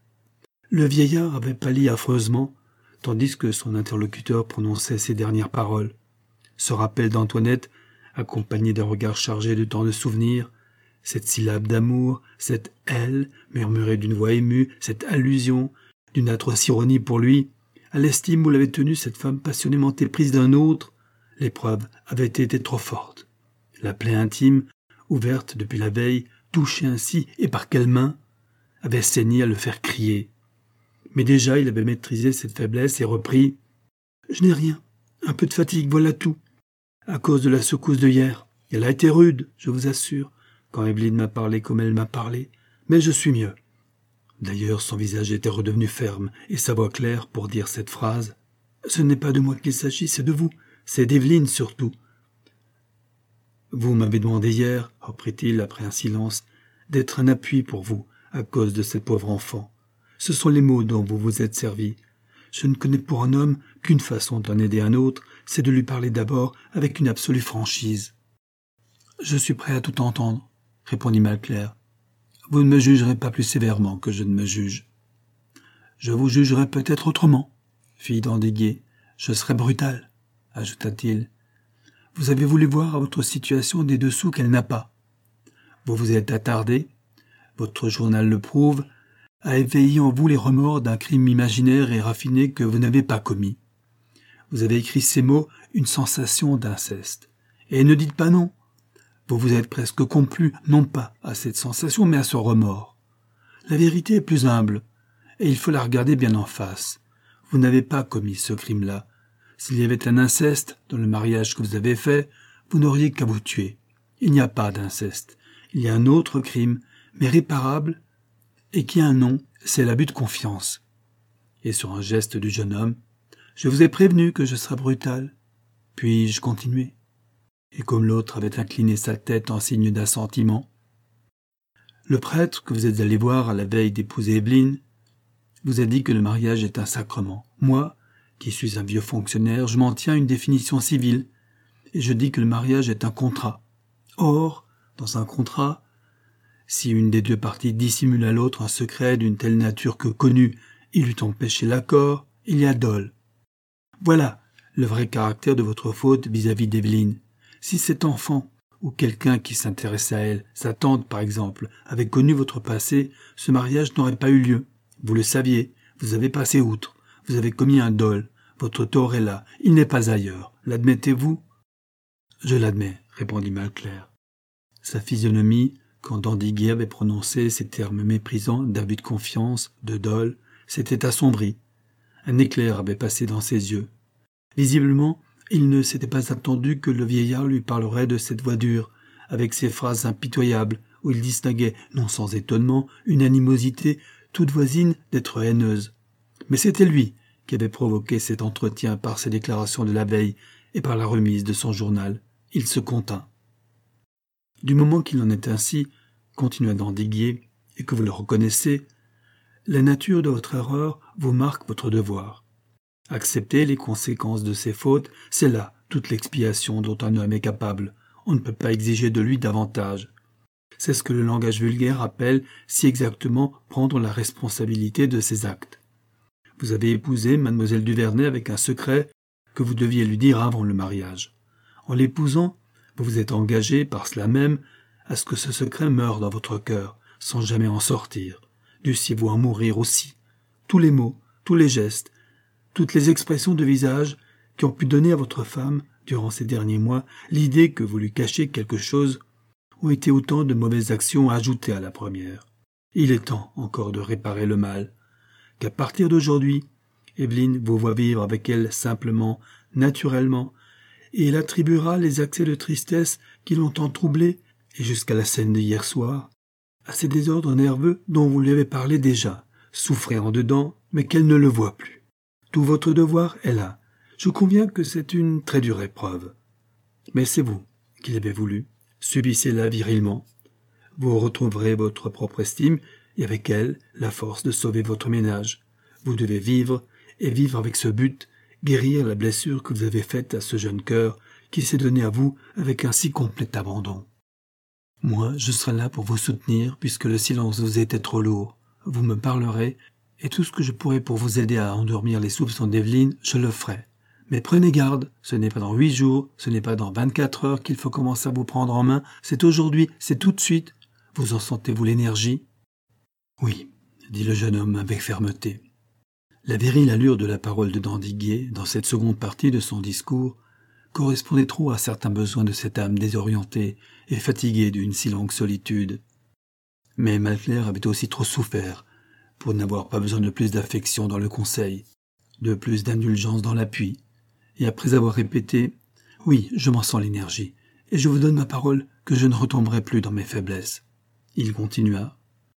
Le vieillard avait pâli affreusement, tandis que son interlocuteur prononçait ces dernières paroles. Ce rappel d'Antoinette, accompagné d'un regard chargé de tant de souvenirs, cette syllabe d'amour, cette « elle » murmurée d'une voix émue, cette allusion, d'une atroce ironie pour lui, à l'estime où l'avait tenue cette femme passionnément éprise d'un autre, l'épreuve avait été trop forte. La plaie intime, ouverte depuis la veille, touchée ainsi, et par quelle main, avait saigné à le faire crier. Mais déjà il avait maîtrisé cette faiblesse et reprit « Je n'ai rien, un peu de fatigue, voilà tout. À cause de la secousse de hier, elle a été rude, je vous assure, quand Evelyne m'a parlé comme elle m'a parlé, mais je suis mieux. » D'ailleurs, son visage était redevenu ferme, et sa voix claire pour dire cette phrase. « Ce n'est pas de moi qu'il s'agit, c'est de vous, c'est d'Evelyne surtout. »« Vous m'avez demandé hier, reprit-il après un silence, d'être un appui pour vous, à cause de cette pauvre enfant. Ce sont les mots dont vous vous êtes servi. Je ne connais pour un homme qu'une façon d'en aider un autre, c'est de lui parler d'abord avec une absolue franchise. »« Je suis prêt à tout entendre, » répondit Malclair. « Vous ne me jugerez pas plus sévèrement que je ne me juge. »« Je vous jugerai peut-être autrement, » fit d'Andiguier. « Je serai brutal, » ajouta-t-il. « Vous avez voulu voir à votre situation des dessous qu'elle n'a pas. Vous vous êtes attardé, votre journal le prouve, à éveiller en vous les remords d'un crime imaginaire et raffiné que vous n'avez pas commis. Vous avez écrit ces mots, une sensation d'inceste. Et ne dites pas non. Vous vous êtes presque complu, non pas à cette sensation, mais à ce remords. La vérité est plus humble, et il faut la regarder bien en face. Vous n'avez pas commis ce crime-là. S'il y avait un inceste dans le mariage que vous avez fait, vous n'auriez qu'à vous tuer. Il n'y a pas d'inceste. Il y a un autre crime, mais réparable, et qui a un nom, c'est l'abus de confiance. » Et sur un geste du jeune homme, « Je vous ai prévenu que je serais brutal. » Puis-je continuer ? Et comme l'autre avait incliné sa tête en signe d'assentiment, « Le prêtre que vous êtes allé voir à la veille d'épouser Evelyne vous a dit que le mariage est un sacrement. Moi, qui suis un vieux fonctionnaire, je m'en tiens à une définition civile, et je dis que le mariage est un contrat. Or, dans un contrat, si une des deux parties dissimule à l'autre un secret d'une telle nature que connu, il eût empêché l'accord, il y a dol. Voilà le vrai caractère de votre faute vis-à-vis d'Evelyne. Si cet enfant, ou quelqu'un qui s'intéresse à elle, sa tante par exemple, avait connu votre passé, ce mariage n'aurait pas eu lieu. Vous le saviez, vous avez passé outre, vous avez commis un dol, votre tort est là, il n'est pas ailleurs. L'admettez-vous ? Je l'admets, répondit Malclair. Sa physionomie, quand d'Andiguier avait prononcé ces termes méprisants d'abus de confiance, de dol, s'était assombrie. Un éclair avait passé dans ses yeux. Visiblement, il ne s'était pas attendu que le vieillard lui parlerait de cette voix dure, avec ces phrases impitoyables, où il distinguait, non sans étonnement, une animosité toute voisine d'être haineuse. Mais c'était lui qui avait provoqué cet entretien par ses déclarations de la veille et par la remise de son journal. Il se contint. Du moment qu'il en est ainsi, continua d'Andiguier, et que vous le reconnaissez, la nature de votre erreur vous marque votre devoir. Accepter les conséquences de ses fautes, c'est là toute l'expiation dont un homme est capable. On ne peut pas exiger de lui davantage. C'est ce que le langage vulgaire appelle si exactement prendre la responsabilité de ses actes. Vous avez épousé mademoiselle Duvernay avec un secret que vous deviez lui dire avant le mariage. En l'épousant, vous vous êtes engagé, par cela même, à ce que ce secret meure dans votre cœur, sans jamais en sortir. Dussiez-vous en mourir aussi. Tous les mots, tous les gestes, toutes les expressions de visage qui ont pu donner à votre femme, durant ces derniers mois, l'idée que vous lui cachiez quelque chose, ont été autant de mauvaises actions ajoutées à la première. Il est temps encore de réparer le mal, qu'à partir d'aujourd'hui, Evelyne vous voit vivre avec elle simplement, naturellement, et elle attribuera les accès de tristesse qui l'ont tant troublée, et jusqu'à la scène d'hier soir, à ces désordres nerveux dont vous lui avez parlé déjà, souffrez en dedans, mais qu'elle ne le voit plus. Tout votre devoir est là. Je conviens que c'est une très dure épreuve. Mais c'est vous qui l'avez voulu. Subissez-la virilement. Vous retrouverez votre propre estime, et avec elle, la force de sauver votre ménage. Vous devez vivre, et vivre avec ce but, guérir la blessure que vous avez faite à ce jeune cœur qui s'est donné à vous avec un si complet abandon. Moi, je serai là pour vous soutenir, puisque le silence vous était trop lourd. Vous me parlerez, et tout ce que je pourrai pour vous aider à endormir les soupçons d'Evelyne, je le ferai. Mais prenez garde, ce n'est pas dans huit jours, ce n'est pas dans vingt-quatre heures qu'il faut commencer à vous prendre en main, c'est aujourd'hui, c'est tout de suite. Vous en sentez-vous l'énergie ? Oui, dit le jeune homme avec fermeté. La virile allure de la parole de d'Andiguier, dans cette seconde partie de son discours, correspondait trop à certains besoins de cette âme désorientée et fatiguée d'une si longue solitude. Mais Malclair avait aussi trop souffert pour n'avoir pas besoin de plus d'affection dans le conseil, de plus d'indulgence dans l'appui, et après avoir répété « Oui, je m'en sens l'énergie, et je vous donne ma parole que je ne retomberai plus dans mes faiblesses. » Il continua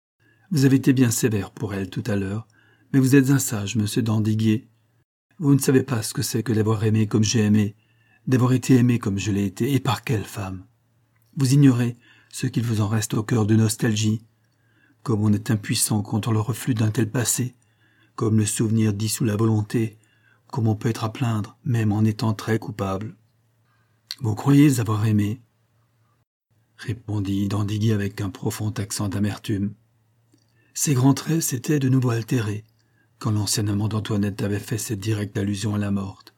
« Vous avez été bien sévère pour elle tout à l'heure, mais vous êtes un sage, monsieur d'Andiguier. Vous ne savez pas ce que c'est que d'avoir aimé comme j'ai aimé, d'avoir été aimé comme je l'ai été, et par quelle femme. Vous ignorez ce qu'il vous en reste au cœur de nostalgie, comme on est impuissant contre le reflux d'un tel passé, comme le souvenir dissout la volonté, comme on peut être à plaindre, même en étant très coupable. Vous croyez avoir aimé, répondit d'Andiguier avec un profond accent d'amertume. Ses grands traits s'étaient de nouveau altérés, quand l'ancien amant d'Antoinette avait fait cette directe allusion à la morte.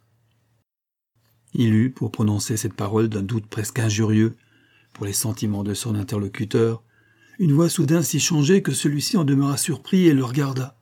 Il eut, pour prononcer cette parole d'un doute presque injurieux, pour les sentiments de son interlocuteur, une voix soudain si changée que celui-ci en demeura surpris et le regarda.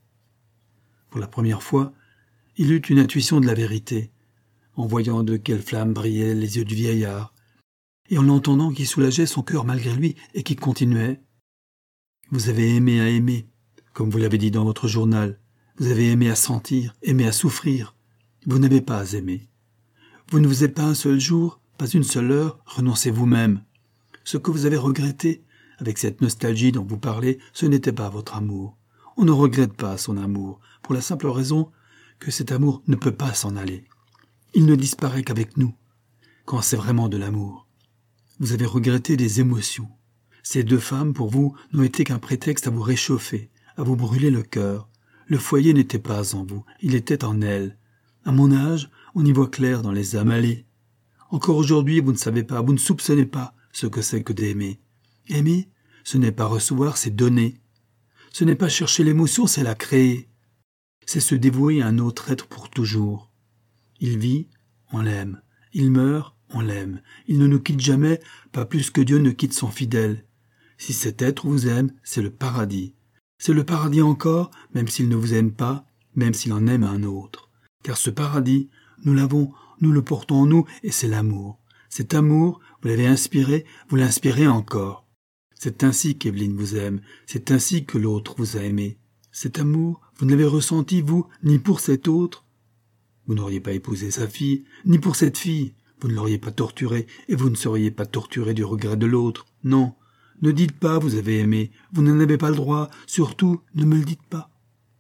Pour la première fois, il eut une intuition de la vérité, en voyant de quelle flamme brillaient les yeux du vieillard, et en l'entendant qui soulageait son cœur malgré lui et qui continuait. « Vous avez aimé à aimer, comme vous l'avez dit dans votre journal. Vous avez aimé à sentir, aimé à souffrir. Vous n'avez pas aimé. Vous ne vous êtes pas un seul jour, pas une seule heure, renoncé vous-même. Ce que vous avez regretté, avec cette nostalgie dont vous parlez, ce n'était pas votre amour. On ne regrette pas son amour, pour la simple raison que cet amour ne peut pas s'en aller. Il ne disparaît qu'avec nous, quand c'est vraiment de l'amour. Vous avez regretté des émotions. Ces deux femmes, pour vous, n'ont été qu'un prétexte à vous réchauffer, à vous brûler le cœur. Le foyer n'était pas en vous, il était en elles. À mon âge, on y voit clair dans les âmes allées. Encore aujourd'hui, vous ne savez pas, vous ne soupçonnez pas ce que c'est que d'aimer. Aimer, ce n'est pas recevoir, c'est donner. Ce n'est pas chercher l'émotion, c'est la créer. C'est se dévouer à un autre être pour toujours. Il vit, on l'aime. Il meurt, on l'aime. Il ne nous quitte jamais, pas plus que Dieu ne quitte son fidèle. Si cet être vous aime, c'est le paradis. C'est le paradis encore, même s'il ne vous aime pas, même s'il en aime un autre. Car ce paradis, nous l'avons, nous le portons en nous, et c'est l'amour. Cet amour, vous l'avez inspiré, vous l'inspirez encore. C'est ainsi qu'Evelyne vous aime, c'est ainsi que l'autre vous a aimé. Cet amour, vous ne l'avez ressenti, vous, ni pour cet autre. Vous n'auriez pas épousé sa fille, ni pour cette fille. Vous ne l'auriez pas torturée, et vous ne seriez pas torturé du regret de l'autre. Non, ne dites pas vous avez aimé, vous n'en avez pas le droit, surtout ne me le dites pas.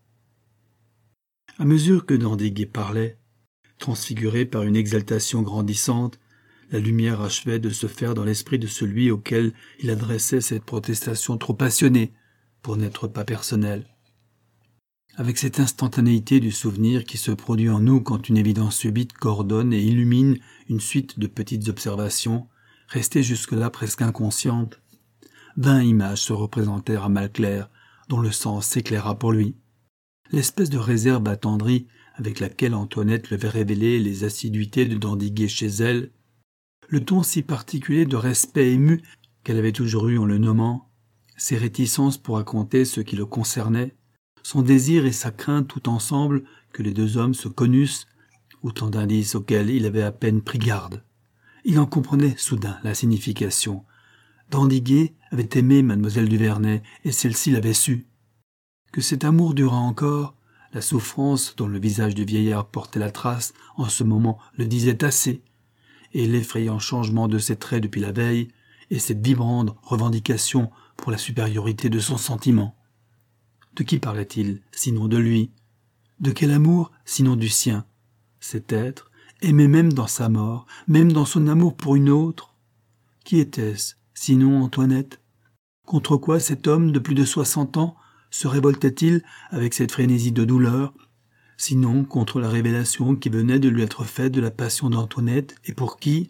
À mesure que d'Andiguier parlait, transfiguré par une exaltation grandissante, la lumière achevait de se faire dans l'esprit de celui auquel il adressait cette protestation trop passionnée pour n'être pas personnelle. Avec cette instantanéité du souvenir qui se produit en nous quand une évidence subite coordonne et illumine une suite de petites observations, restées jusque-là presque inconscientes, vingt images se représentèrent à Malclair, dont le sens s'éclaira pour lui. L'espèce de réserve attendrie avec laquelle Antoinette lui avait révélé les assiduités de d'Andiguier chez elle, le ton si particulier de respect ému qu'elle avait toujours eu en le nommant, ses réticences pour raconter ce qui le concernait, son désir et sa crainte tout ensemble que les deux hommes se connussent, autant d'indices auxquels il avait à peine pris garde. Il en comprenait soudain la signification. d'Andiguier avait aimé mademoiselle Duvernay, et celle-ci l'avait su. Que cet amour dura encore, la souffrance dont le visage du vieillard portait la trace en ce moment le disait assez, et l'effrayant changement de ses traits depuis la veille, et cette vibrante revendication pour la supériorité de son sentiment. De qui parlait-il, sinon de lui? De quel amour, sinon du sien? Cet être, aimé même dans sa mort, même dans son amour pour une autre? Qui était-ce, sinon Antoinette? Contre quoi cet homme de plus de soixante ans se révoltait-il avec cette frénésie de douleur, sinon contre la révélation qui venait de lui être faite de la passion d'Antoinette, et pour qui,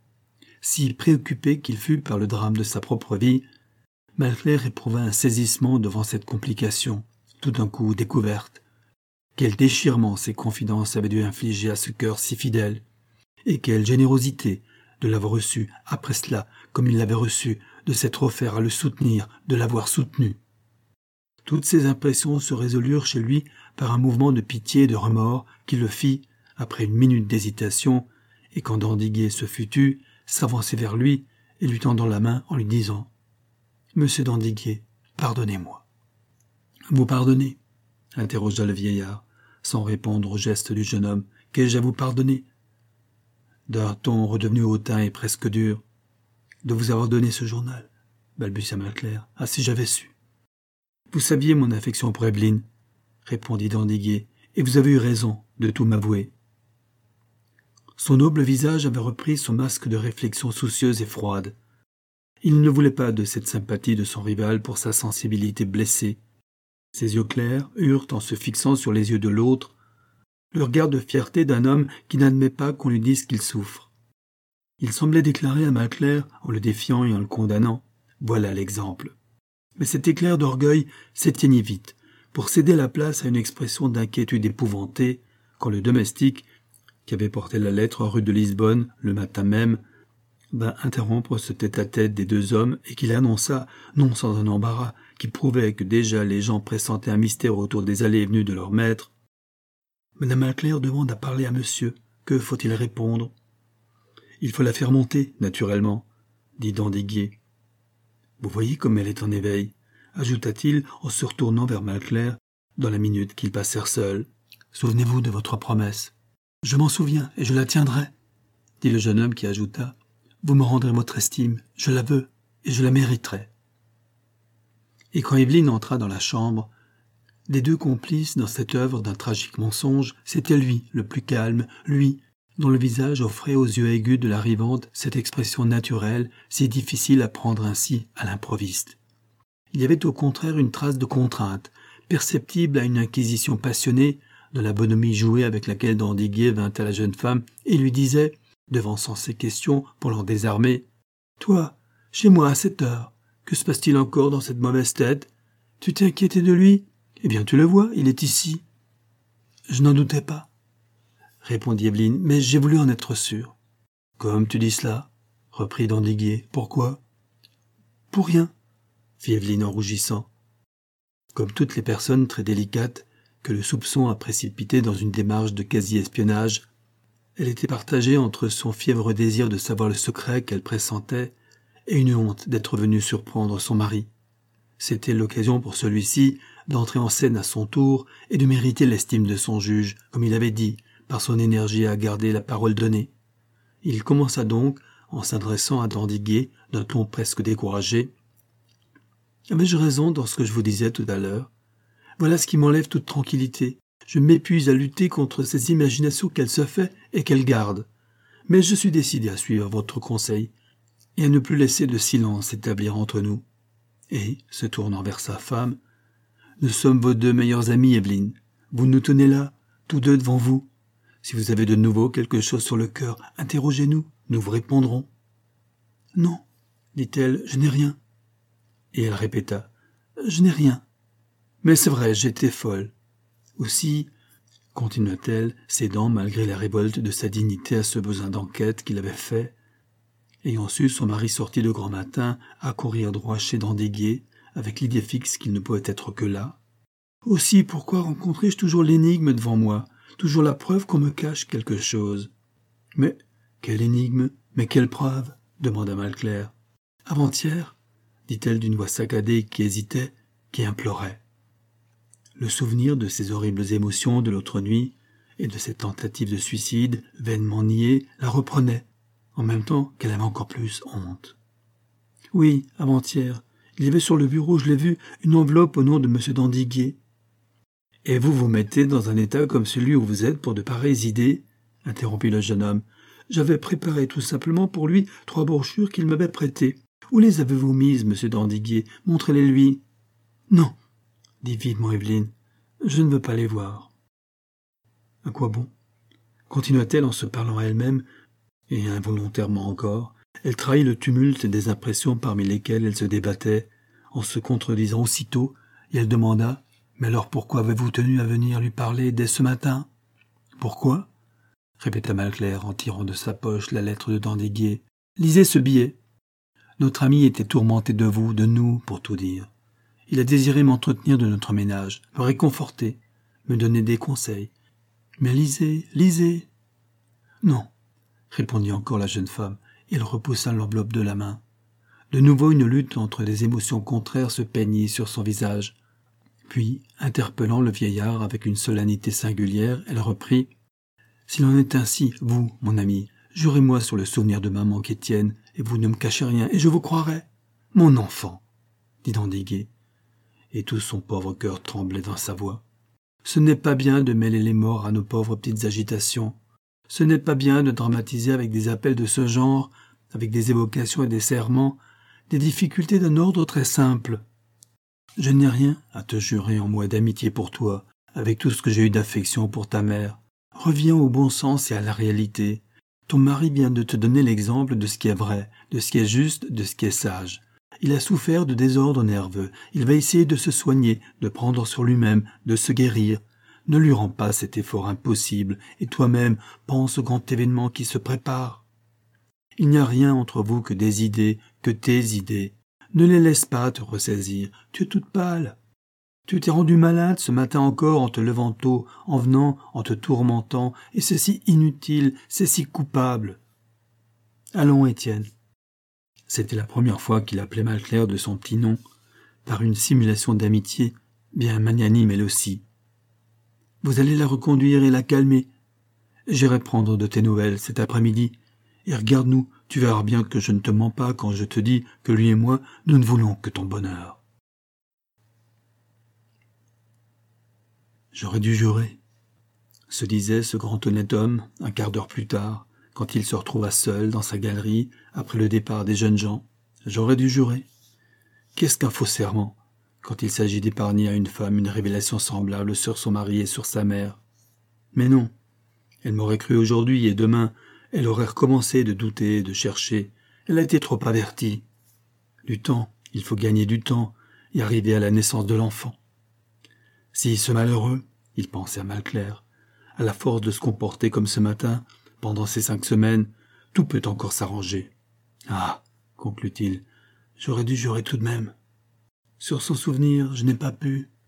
si préoccupé qu'il fût par le drame de sa propre vie, Malclair éprouva un saisissement devant cette complication, tout d'un coup découverte. Quel déchirement ces confidences avaient dû infliger à ce cœur si fidèle, et quelle générosité de l'avoir reçu après cela comme il l'avait reçu, de s'être offert à le soutenir, de l'avoir soutenu. Toutes ces impressions se résolurent chez lui par un mouvement de pitié et de remords qui le fit, après une minute d'hésitation, et quand d'Andiguier se fut tu, s'avancer vers lui et lui tendant la main en lui disant « Monsieur d'Andiguier, pardonnez-moi. »« Vous pardonnez ?» interrogea le vieillard, sans répondre au geste du jeune homme. « Qu'ai-je à vous pardonner ?» D'un ton redevenu hautain et presque dur. « De vous avoir donné ce journal, » balbutia Malclair. « Ah, si j'avais su !»« Vous saviez mon affection pour Evelyne, » répondit d'Andiguier, « et vous avez eu raison de tout m'avouer. » Son noble visage avait repris son masque de réflexion soucieuse et froide. Il ne voulait pas de cette sympathie de son rival pour sa sensibilité blessée. Ses yeux clairs eurent, en se fixant sur les yeux de l'autre, le regard de fierté d'un homme qui n'admet pas qu'on lui dise qu'il souffre. Il semblait déclarer à Malclair, en le défiant et en le condamnant, « Voilà l'exemple. » Mais cet éclair d'orgueil s'éteignit vite, pour céder la place à une expression d'inquiétude épouvantée, quand le domestique, qui avait porté la lettre rue de Lisbonne le matin même, vint interrompre ce tête-à-tête des deux hommes et qu'il annonça, non sans un embarras, qui prouvait que déjà les gens pressentaient un mystère autour des allées et venues de leur maître. « Madame Malclair demande à parler à monsieur. Que faut-il répondre ?»« Il faut la faire monter, naturellement, » dit d'Andiguier. « Vous voyez comme elle est en éveil, » ajouta-t-il en se retournant vers Malclair dans la minute qu'ils passèrent seuls. « Souvenez-vous de votre promesse. »« Je m'en souviens et je la tiendrai, » dit le jeune homme qui ajouta. « Vous me rendrez votre estime, je la veux et je la mériterai. » Et quand Evelyne entra dans la chambre, des deux complices dans cette œuvre d'un tragique mensonge, c'était lui, le plus calme, lui, dont le visage offrait aux yeux aigus de l'arrivante cette expression naturelle, si difficile à prendre ainsi à l'improviste. Il y avait au contraire une trace de contrainte, perceptible à une inquisition passionnée, de la bonhomie jouée avec laquelle d'Andiguier vint à la jeune femme et lui disait devançant ses questions pour l'en désarmer. « Toi, chez moi à cette heure, que se passe-t-il encore dans cette mauvaise tête? Tu t'es inquiété de lui? Eh bien, tu le vois, il est ici. »« Je n'en doutais pas, » répondit Evelyne, « mais j'ai voulu en être sûre. »« Comme tu dis cela, » reprit d'Andiguier. « Pourquoi ?»« Pour rien, » fit Evelyne en rougissant. Comme toutes les personnes très délicates que le soupçon a précipitées dans une démarche de quasi-espionnage, elle était partagée entre son fiévreux désir de savoir le secret qu'elle pressentait et une honte d'être venue surprendre son mari. C'était l'occasion pour celui-ci d'entrer en scène à son tour et de mériter l'estime de son juge, comme il avait dit, par son énergie à garder la parole donnée. Il commença donc, en s'adressant à d'Andiguier, d'un ton presque découragé. « Avais-je raison dans ce que je vous disais tout à l'heure? Voilà ce qui m'enlève toute tranquillité. Je m'épuise à lutter contre ces imaginations qu'elle se fait et qu'elle garde. Mais je suis décidé à suivre votre conseil et à ne plus laisser de silence s'établir entre nous. Et, se tournant vers sa femme, « Nous sommes vos deux meilleures amies, Evelyne. Vous nous tenez là, tous deux devant vous. Si vous avez de nouveau quelque chose sur le cœur, interrogez-nous, nous vous répondrons. »« Non, dit-elle, je n'ai rien. » Et elle répéta, « Je n'ai rien. Mais c'est vrai, j'étais folle. Aussi, continua-t-elle, cédant malgré la révolte de sa dignité à ce besoin d'enquête qu'il avait fait, ayant su son mari sorti de grand matin à courir droit chez d'Andiguier, avec l'idée fixe qu'il ne pouvait être que là. Aussi, pourquoi rencontrais-je toujours l'énigme devant moi, toujours la preuve qu'on me cache quelque chose? Mais quelle énigme, mais quelle preuve? Demanda Malclair. Avant-hier, dit-elle d'une voix saccadée qui hésitait, qui implorait. Le souvenir de ces horribles émotions de l'autre nuit et de cette tentative de suicide vainement niée la reprenait, en même temps qu'elle avait encore plus honte. Oui, avant-hier, il y avait sur le bureau, je l'ai vu, une enveloppe au nom de M. d'Andiguier. Et vous vous mettez dans un état comme celui où vous êtes pour de pareilles idées, interrompit le jeune homme. J'avais préparé tout simplement pour lui trois brochures qu'il m'avait prêtées. Où les avez-vous mises, M. d'Andiguier? Montrez-les-lui. Non, dit vivement Evelyne, je ne veux pas les voir. À quoi bon? Continua-t-elle en se parlant à elle-même, et involontairement encore, elle trahit le tumulte des impressions parmi lesquelles elle se débattait, en se contredisant aussitôt, et elle demanda « Mais alors pourquoi avez-vous tenu à venir lui parler dès ce matin ?»« Pourquoi ?» répéta Malclair en tirant de sa poche la lettre de d'Andiguier. « Lisez ce billet. Notre ami était tourmenté de vous, de nous, pour tout dire. Il a désiré m'entretenir de notre ménage, me réconforter, me donner des conseils. Mais lisez, lisez. »« Non, » répondit encore la jeune femme, et elle repoussa l'enveloppe de la main. De nouveau une lutte entre des émotions contraires se peignit sur son visage. Puis, interpellant le vieillard avec une solennité singulière, elle reprit « S'il en est ainsi, vous, mon ami, jurez-moi sur le souvenir de maman qu'Étienne, et vous ne me cachez rien, et je vous croirai. »« Mon enfant !» dit d'Andiguier, et tout son pauvre cœur tremblait dans sa voix. « Ce n'est pas bien de mêler les morts à nos pauvres petites agitations. Ce n'est pas bien de dramatiser avec des appels de ce genre, avec des évocations et des serments, des difficultés d'un ordre très simple. Je n'ai rien à te jurer en moi d'amitié pour toi, avec tout ce que j'ai eu d'affection pour ta mère. Reviens au bon sens et à la réalité. Ton mari vient de te donner l'exemple de ce qui est vrai, de ce qui est juste, de ce qui est sage. Il a souffert de désordres nerveux, il va essayer de se soigner, de prendre sur lui-même, de se guérir. Ne lui rends pas cet effort impossible, et toi-même pense au grand événement qui se prépare. Il n'y a rien entre vous que des idées, que tes idées. Ne les laisse pas te ressaisir, tu es toute pâle. Tu t'es rendu malade ce matin encore en te levant tôt, en venant, en te tourmentant, et c'est si inutile, c'est si coupable. Allons, Étienne. C'était la première fois qu'il appelait Malclair de son petit nom, par une simulation d'amitié, bien magnanime elle aussi. Vous allez la reconduire et la calmer. J'irai prendre de tes nouvelles cet après-midi, et regarde-nous, tu verras bien que je ne te mens pas quand je te dis que lui et moi, nous ne voulons que ton bonheur. J'aurais dû jurer, se disait ce grand honnête homme, un quart d'heure plus tard, quand il se retrouva seul dans sa galerie, après le départ des jeunes gens. J'aurais dû jurer. Qu'est-ce qu'un faux serment, quand il s'agit d'épargner à une femme une révélation semblable sur son mari et sur sa mère? Mais non, elle m'aurait cru aujourd'hui, et demain, Elle aurait recommencé de douter, de chercher. Elle a été trop avertie. Du temps, il faut gagner du temps et arriver à la naissance de l'enfant. Si ce malheureux, il pensait à Malclair, à la force de se comporter comme ce matin, pendant ces cinq semaines, tout peut encore s'arranger. Ah, conclut-il, j'aurais dû jurer tout de même. Sur son souvenir, je n'ai pas pu.